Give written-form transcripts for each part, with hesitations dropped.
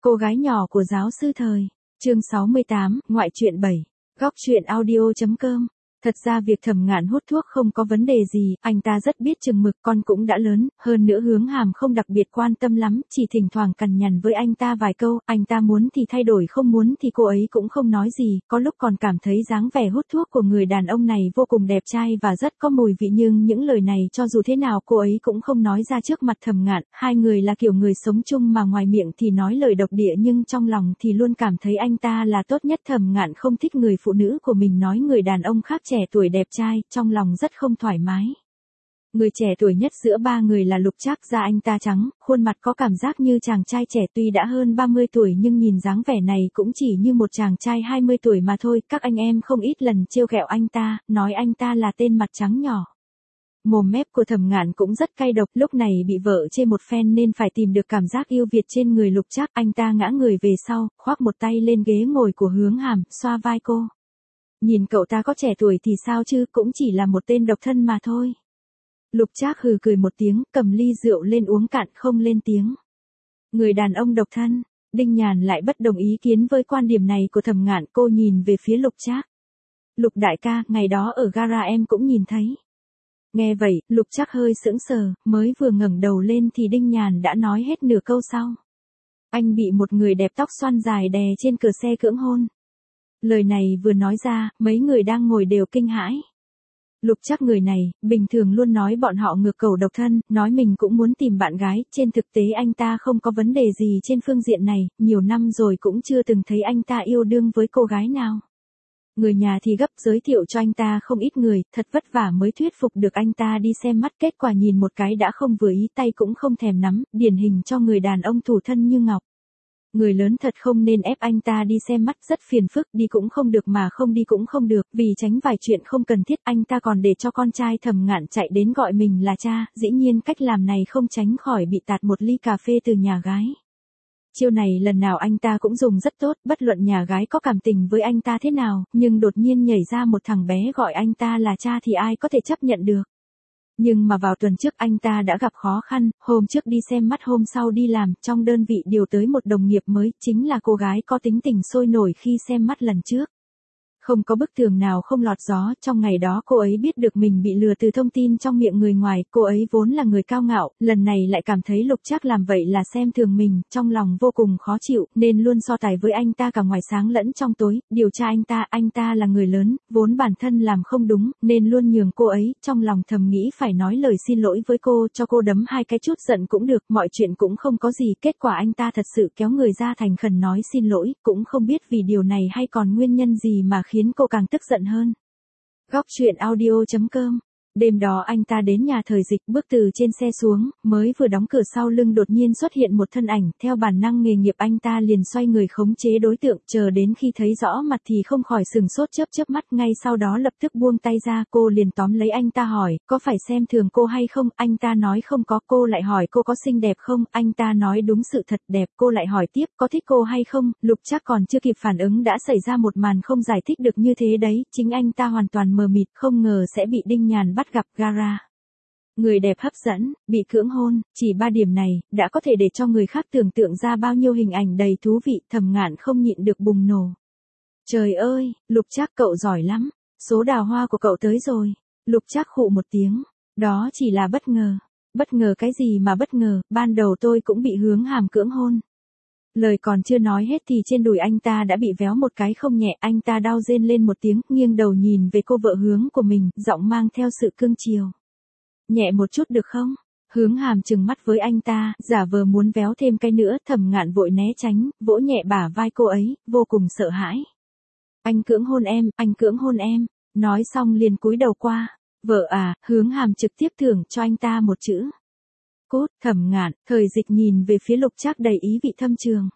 Cô gái nhỏ của giáo sư thời. Chương 68, ngoại truyện 7. Góc truyện audio.com. Thật ra việc Thẩm Ngạn hút thuốc không có vấn đề gì, anh ta rất biết chừng mực, con cũng đã lớn, hơn nữa Hướng Hàm không đặc biệt quan tâm lắm, chỉ thỉnh thoảng cằn nhằn với anh ta vài câu, anh ta muốn thì thay đổi không muốn thì cô ấy cũng không nói gì, có lúc còn cảm thấy dáng vẻ hút thuốc của người đàn ông này vô cùng đẹp trai và rất có mùi vị, nhưng những lời này cho dù thế nào cô ấy cũng không nói ra trước mặt Thẩm Ngạn, hai người là kiểu người sống chung mà ngoài miệng thì nói lời độc địa nhưng trong lòng thì luôn cảm thấy anh ta là tốt nhất. Thẩm Ngạn không thích người phụ nữ của mình nói người đàn ông khác trẻ tuổi đẹp trai, trong lòng rất không thoải mái. Người trẻ tuổi nhất giữa ba người là Lục Trác, da anh ta trắng, khuôn mặt có cảm giác như chàng trai trẻ, tuy đã hơn 30 tuổi nhưng nhìn dáng vẻ này cũng chỉ như một chàng trai 20 tuổi mà thôi. Các anh em không ít lần trêu ghẹo anh ta, nói anh ta là tên mặt trắng nhỏ. Mồm mép của Thẩm Ngạn cũng rất cay độc, lúc này bị vợ chê một phen nên phải tìm được cảm giác yêu Việt trên người Lục Trác. Anh ta ngã người về sau, khoác một tay lên ghế ngồi của Hướng Hàm, xoa vai cô. Nhìn cậu ta có trẻ tuổi thì sao chứ, cũng chỉ là một tên độc thân mà thôi. Lục Trác hừ cười một tiếng, cầm ly rượu lên uống cạn không lên tiếng. Người đàn ông độc thân, Đinh Nhàn lại bất đồng ý kiến với quan điểm này của Thẩm Ngạn, cô nhìn về phía Lục Trác. Lục đại ca, ngày đó ở gara em cũng nhìn thấy. Nghe vậy, Lục Trác hơi sững sờ, mới vừa ngẩng đầu lên thì Đinh Nhàn đã nói hết nửa câu sau. Anh bị một người đẹp tóc xoăn dài đè trên cửa xe cưỡng hôn. Lời này vừa nói ra, mấy người đang ngồi đều kinh hãi. Lục Trác người này, bình thường luôn nói bọn họ ngược cầu độc thân, nói mình cũng muốn tìm bạn gái, trên thực tế anh ta không có vấn đề gì trên phương diện này, nhiều năm rồi cũng chưa từng thấy anh ta yêu đương với cô gái nào. Người nhà thì gấp giới thiệu cho anh ta không ít người, thật vất vả mới thuyết phục được anh ta đi xem mắt, kết quả nhìn một cái đã không vừa ý, tay cũng không thèm nắm, điển hình cho người đàn ông thủ thân như ngọc. Người lớn thật không nên ép anh ta đi xem mắt, rất phiền phức, đi cũng không được mà không đi cũng không được, vì tránh vài chuyện không cần thiết anh ta còn để cho con trai Thẩm Ngạn chạy đến gọi mình là cha, dĩ nhiên cách làm này không tránh khỏi bị tạt một ly cà phê từ nhà gái. Chiêu này lần nào anh ta cũng dùng rất tốt, bất luận nhà gái có cảm tình với anh ta thế nào, nhưng đột nhiên nhảy ra một thằng bé gọi anh ta là cha thì ai có thể chấp nhận được. Nhưng mà vào tuần trước anh ta đã gặp khó khăn, hôm trước đi xem mắt hôm sau đi làm, trong đơn vị điều tới một đồng nghiệp mới, chính là cô gái có tính tình sôi nổi khi xem mắt lần trước. Không có bức tường nào không lọt gió, trong ngày đó cô ấy biết được mình bị lừa từ thông tin trong miệng người ngoài, cô ấy vốn là người cao ngạo, lần này lại cảm thấy Lục Trác làm vậy là xem thường mình, trong lòng vô cùng khó chịu, nên luôn so tài với anh ta cả ngoài sáng lẫn trong tối, điều tra anh ta là người lớn, vốn bản thân làm không đúng, nên luôn nhường cô ấy, trong lòng thầm nghĩ phải nói lời xin lỗi với cô, cho cô đấm hai cái chút giận cũng được, mọi chuyện cũng không có gì, kết quả anh ta thật sự kéo người ra thành khẩn nói xin lỗi, cũng không biết vì điều này hay còn nguyên nhân gì mà khiến cô càng tức giận hơn. Góc truyện audio.com. Đêm đó anh ta đến nhà Thời Dịch, bước từ trên xe xuống, mới vừa đóng cửa sau lưng đột nhiên xuất hiện một thân ảnh, theo bản năng nghề nghiệp anh ta liền xoay người khống chế đối tượng, chờ đến khi thấy rõ mặt thì không khỏi sừng sốt, chớp mắt, ngay sau đó lập tức buông tay ra, cô liền tóm lấy anh ta hỏi, có phải xem thường cô hay không, anh ta nói không có, cô lại hỏi cô có xinh đẹp không, anh ta nói đúng sự thật đẹp, cô lại hỏi tiếp, có thích cô hay không, Lục Trác còn chưa kịp phản ứng đã xảy ra một màn không giải thích được như thế đấy, chính anh ta hoàn toàn mờ mịt, không ngờ sẽ bị Đinh Nhàn bắt gặp gara. Người đẹp hấp dẫn, bị cưỡng hôn, chỉ 3 điểm này, đã có thể để cho người khác tưởng tượng ra bao nhiêu hình ảnh đầy thú vị, Thẩm Ngạn không nhịn được bùng nổ. Trời ơi, Lục Trác cậu giỏi lắm, số đào hoa của cậu tới rồi. Lục Trác khụ một tiếng, đó chỉ là bất ngờ. Bất ngờ cái gì mà bất ngờ, ban đầu tôi cũng bị Hướng Hàm cưỡng hôn. Lời còn chưa nói hết thì trên đùi anh ta đã bị véo một cái không nhẹ, anh ta đau rên lên một tiếng, nghiêng đầu nhìn về cô vợ Hướng của mình, giọng mang theo sự cương chiều. Nhẹ một chút được không? Hướng Hàm trừng mắt với anh ta, giả vờ muốn véo thêm cái nữa, Thẩm Ngạn vội né tránh, vỗ nhẹ bả vai cô ấy, vô cùng sợ hãi. Anh cưỡng hôn em, anh cưỡng hôn em, nói xong liền cúi đầu qua. Vợ à, Hướng Hàm trực tiếp thưởng cho anh ta một chữ. Cút. Thẩm Ngạn, Thời Dịch nhìn về phía Lục Trác đầy ý vị thâm trường.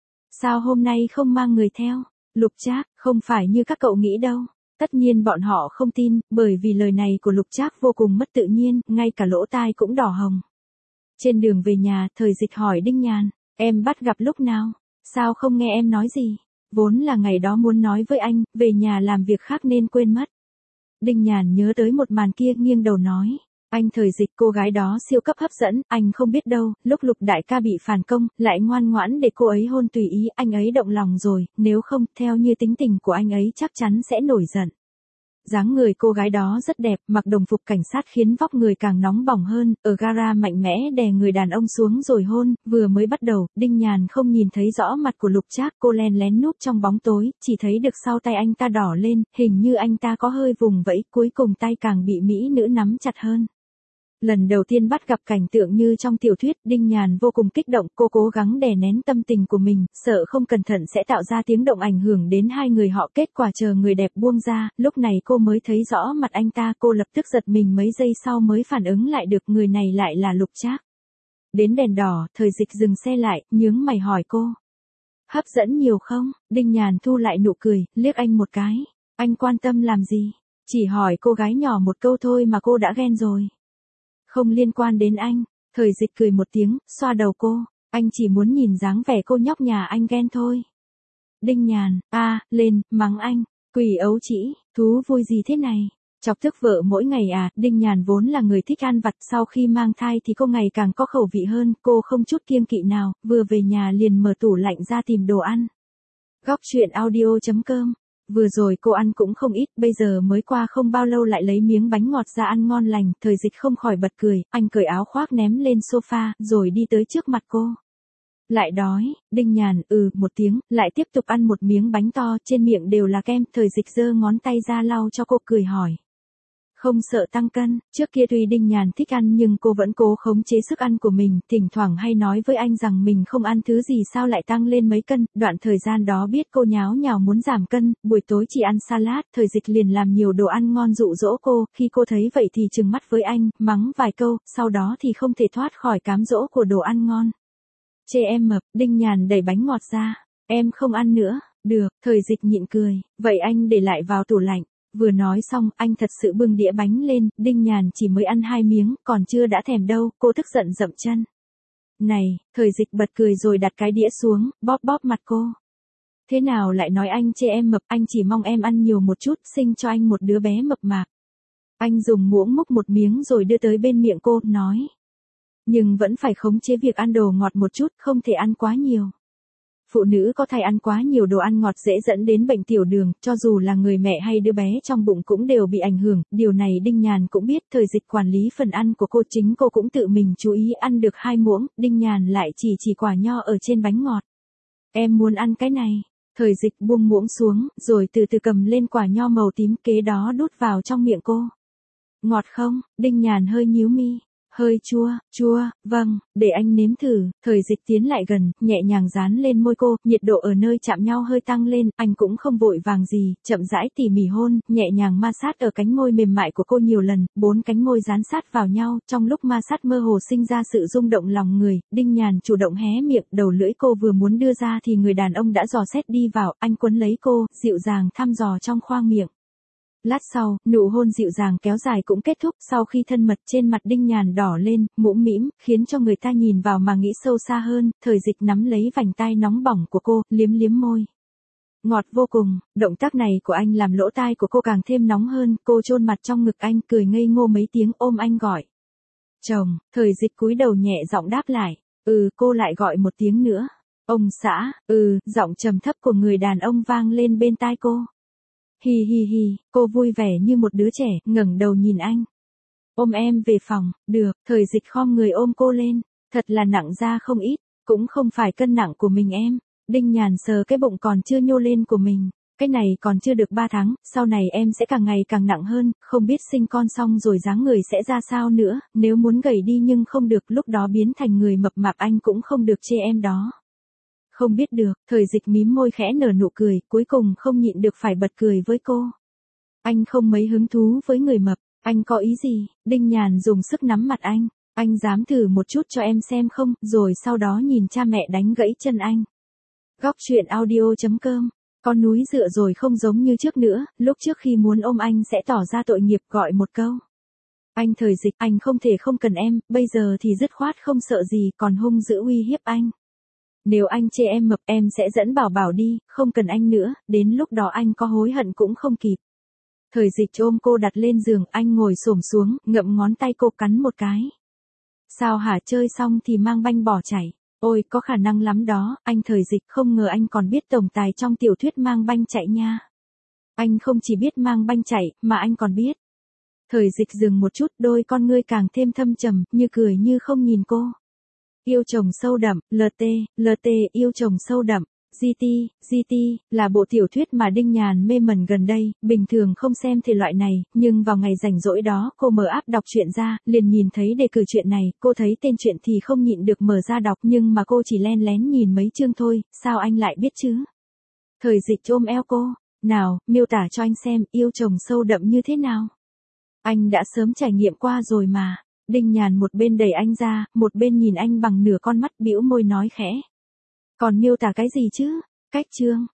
Sao hôm nay không mang người theo? Lục Trác, không phải như các cậu nghĩ đâu. Tất nhiên bọn họ không tin, bởi vì lời này của Lục Trác vô cùng mất tự nhiên, ngay cả lỗ tai cũng đỏ hồng. Trên đường về nhà, Thời Dịch hỏi Đinh Nhàn, em bắt gặp lúc nào? Sao không nghe em nói gì? Vốn là ngày đó muốn nói với anh, về nhà làm việc khác nên quên mất. Đinh Nhàn nhớ tới một màn kia, nghiêng đầu nói. Anh Thời Dịch, cô gái đó siêu cấp hấp dẫn, anh không biết đâu, lúc Lục đại ca bị phản công, lại ngoan ngoãn để cô ấy hôn tùy ý, anh ấy động lòng rồi, nếu không, theo như tính tình của anh ấy chắc chắn sẽ nổi giận. Dáng người cô gái đó rất đẹp, mặc đồng phục cảnh sát khiến vóc người càng nóng bỏng hơn, ở gara mạnh mẽ đè người đàn ông xuống rồi hôn, vừa mới bắt đầu, Đinh Nhàn không nhìn thấy rõ mặt của Lục Trác, cô len lén núp trong bóng tối, chỉ thấy được sau tay anh ta đỏ lên, hình như anh ta có hơi vùng vẫy, cuối cùng tay càng bị mỹ nữ nắm chặt hơn. Lần đầu tiên bắt gặp cảnh tượng như trong tiểu thuyết, Đinh Nhàn vô cùng kích động, cô cố gắng đè nén tâm tình của mình, sợ không cẩn thận sẽ tạo ra tiếng động ảnh hưởng đến hai người họ, kết quả chờ người đẹp buông ra, lúc này cô mới thấy rõ mặt anh ta, cô lập tức giật mình mấy giây sau mới phản ứng lại được người này lại là Lục Trác. Đến đèn đỏ, Thời Dịch dừng xe lại, nhướng mày hỏi cô. Hấp dẫn nhiều không? Đinh Nhàn thu lại nụ cười, liếc anh một cái. Anh quan tâm làm gì? Chỉ hỏi cô gái nhỏ một câu thôi mà cô đã ghen rồi. Không liên quan đến anh, Thời Dịch cười một tiếng, xoa đầu cô, anh chỉ muốn nhìn dáng vẻ cô nhóc nhà anh ghen thôi. Đinh Nhàn, lên, mắng anh, quỷ ấu trĩ, thú vui gì thế này, chọc tức vợ mỗi ngày à, Đinh Nhàn vốn là người thích ăn vặt, sau khi mang thai thì cô ngày càng có khẩu vị hơn, cô không chút kiêng kỵ nào, vừa về nhà liền mở tủ lạnh ra tìm đồ ăn. Góc truyện audio.com. Vừa rồi cô ăn cũng không ít, bây giờ mới qua không bao lâu lại lấy miếng bánh ngọt ra ăn ngon lành, Thời Dịch không khỏi bật cười, anh cởi áo khoác ném lên sofa, rồi đi tới trước mặt cô. Lại đói, Đinh Nhàn, một tiếng, lại tiếp tục ăn một miếng bánh to, trên miệng đều là kem, Thời Dịch giơ ngón tay ra lau cho cô, cười hỏi. Không sợ tăng cân, trước kia tuy Đinh Nhàn thích ăn nhưng cô vẫn cố khống chế sức ăn của mình, thỉnh thoảng hay nói với anh rằng mình không ăn thứ gì sao lại tăng lên mấy cân, đoạn thời gian đó biết cô nháo nhào muốn giảm cân, buổi tối chỉ ăn salad, Thời Dịch liền làm nhiều đồ ăn ngon dụ dỗ cô, khi cô thấy vậy thì trừng mắt với anh, mắng vài câu, sau đó thì không thể thoát khỏi cám dỗ của đồ ăn ngon. Chê em mập, Đinh Nhàn đẩy bánh ngọt ra, em không ăn nữa, được, Thời Dịch nhịn cười, vậy anh để lại vào tủ lạnh. Vừa nói xong, anh thật sự bưng đĩa bánh lên, Đinh Nhàn chỉ mới ăn 2 miếng, còn chưa đã thèm đâu, cô tức giận dậm chân. Này, Thời Dịch bật cười rồi đặt cái đĩa xuống, bóp bóp mặt cô. Thế nào lại nói anh chê em mập, anh chỉ mong em ăn nhiều một chút, sinh cho anh một đứa bé mập mạp. Anh dùng muỗng múc một miếng rồi đưa tới bên miệng cô, nói. Nhưng vẫn phải khống chế việc ăn đồ ngọt một chút, không thể ăn quá nhiều. Phụ nữ có thai ăn quá nhiều đồ ăn ngọt dễ dẫn đến bệnh tiểu đường, cho dù là người mẹ hay đứa bé trong bụng cũng đều bị ảnh hưởng, điều này Đinh Nhàn cũng biết, Thời Dịch quản lý phần ăn của cô, chính cô cũng tự mình chú ý, ăn được 2 muỗng, Đinh Nhàn lại chỉ quả nho ở trên bánh ngọt. Em muốn ăn cái này, Thời Dịch buông muỗng xuống, rồi từ từ cầm lên quả nho màu tím, kế đó đút vào trong miệng cô. Ngọt không? Đinh Nhàn hơi nhíu mi. Hơi chua, vâng, để anh nếm thử, Thời Dịch tiến lại gần, nhẹ nhàng dán lên môi cô, nhiệt độ ở nơi chạm nhau hơi tăng lên, anh cũng không vội vàng gì, chậm rãi tỉ mỉ hôn, nhẹ nhàng ma sát ở cánh môi mềm mại của cô nhiều lần, 4 cánh môi dán sát vào nhau, trong lúc ma sát mơ hồ sinh ra sự rung động lòng người, Đinh Nhàn chủ động hé miệng, đầu lưỡi cô vừa muốn đưa ra thì người đàn ông đã dò xét đi vào, anh quấn lấy cô, dịu dàng thăm dò trong khoang miệng. Lát sau, nụ hôn dịu dàng kéo dài cũng kết thúc, sau khi thân mật trên mặt Đinh Nhàn đỏ lên, mũm mĩm, khiến cho người ta nhìn vào mà nghĩ sâu xa hơn, Thời Dịch nắm lấy vành tai nóng bỏng của cô, liếm môi. Ngọt vô cùng, động tác này của anh làm lỗ tai của cô càng thêm nóng hơn, cô chôn mặt trong ngực anh, cười ngây ngô mấy tiếng, ôm anh gọi. Chồng, Thời Dịch cúi đầu nhẹ giọng đáp lại, cô lại gọi một tiếng nữa. Ông xã, giọng trầm thấp của người đàn ông vang lên bên tai cô. Hi hi hi, cô vui vẻ như một đứa trẻ, ngẩng đầu nhìn anh. Ôm em về phòng, được, Thời Dịch khom người ôm cô lên, thật là nặng ra không ít, cũng không phải cân nặng của mình em. Đinh Nhàn sờ cái bụng còn chưa nhô lên của mình, cái này còn chưa được 3 tháng, sau này em sẽ càng ngày càng nặng hơn, không biết sinh con xong rồi dáng người sẽ ra sao nữa, nếu muốn gầy đi nhưng không được, lúc đó biến thành người mập mạp anh cũng không được chê em đó. Không biết được, Thời Dịch mím môi khẽ nở nụ cười, cuối cùng không nhịn được phải bật cười với cô. Anh không mấy hứng thú với người mập, anh có ý gì? Đinh Nhàn dùng sức nắm mặt anh dám thử một chút cho em xem không, rồi sau đó nhìn cha mẹ đánh gãy chân anh. Góc truyện audio.com, con núi dựa rồi không giống như trước nữa, lúc trước khi muốn ôm anh sẽ tỏ ra tội nghiệp gọi một câu. Anh Thời Dịch, anh không thể không cần em, bây giờ thì dứt khoát không sợ gì, còn hung dữ uy hiếp anh. Nếu anh chê em mập em sẽ dẫn Bảo Bảo đi, không cần anh nữa, đến lúc đó anh có hối hận cũng không kịp. Thời Dịch ôm cô đặt lên giường, anh ngồi xổm xuống, ngậm ngón tay cô cắn một cái. Sao hả, chơi xong thì mang banh bỏ chạy. Ôi, có khả năng lắm đó, anh Thời Dịch, không ngờ anh còn biết tổng tài trong tiểu thuyết mang banh chạy nha. Anh không chỉ biết mang banh chạy, mà anh còn biết. Thời Dịch dừng một chút, đôi con ngươi càng thêm thâm trầm, như cười như không nhìn cô. Yêu chồng sâu đậm, LT, yêu chồng sâu đậm. GT, là bộ tiểu thuyết mà Đinh Nhàn mê mẩn gần đây, bình thường không xem thể loại này, nhưng vào ngày rảnh rỗi đó, cô mở app đọc truyện ra, liền nhìn thấy đề cử chuyện này, cô thấy tên truyện thì không nhịn được mở ra đọc, nhưng mà cô chỉ len lén nhìn mấy chương thôi, sao anh lại biết chứ? Thời Dịch ôm eo cô, nào, miêu tả cho anh xem, yêu chồng sâu đậm như thế nào? Anh đã sớm trải nghiệm qua rồi mà. Đinh Nhàn một bên đẩy anh ra, một bên nhìn anh bằng nửa con mắt, bĩu môi nói khẽ. Còn miêu tả cái gì chứ? Cách chương.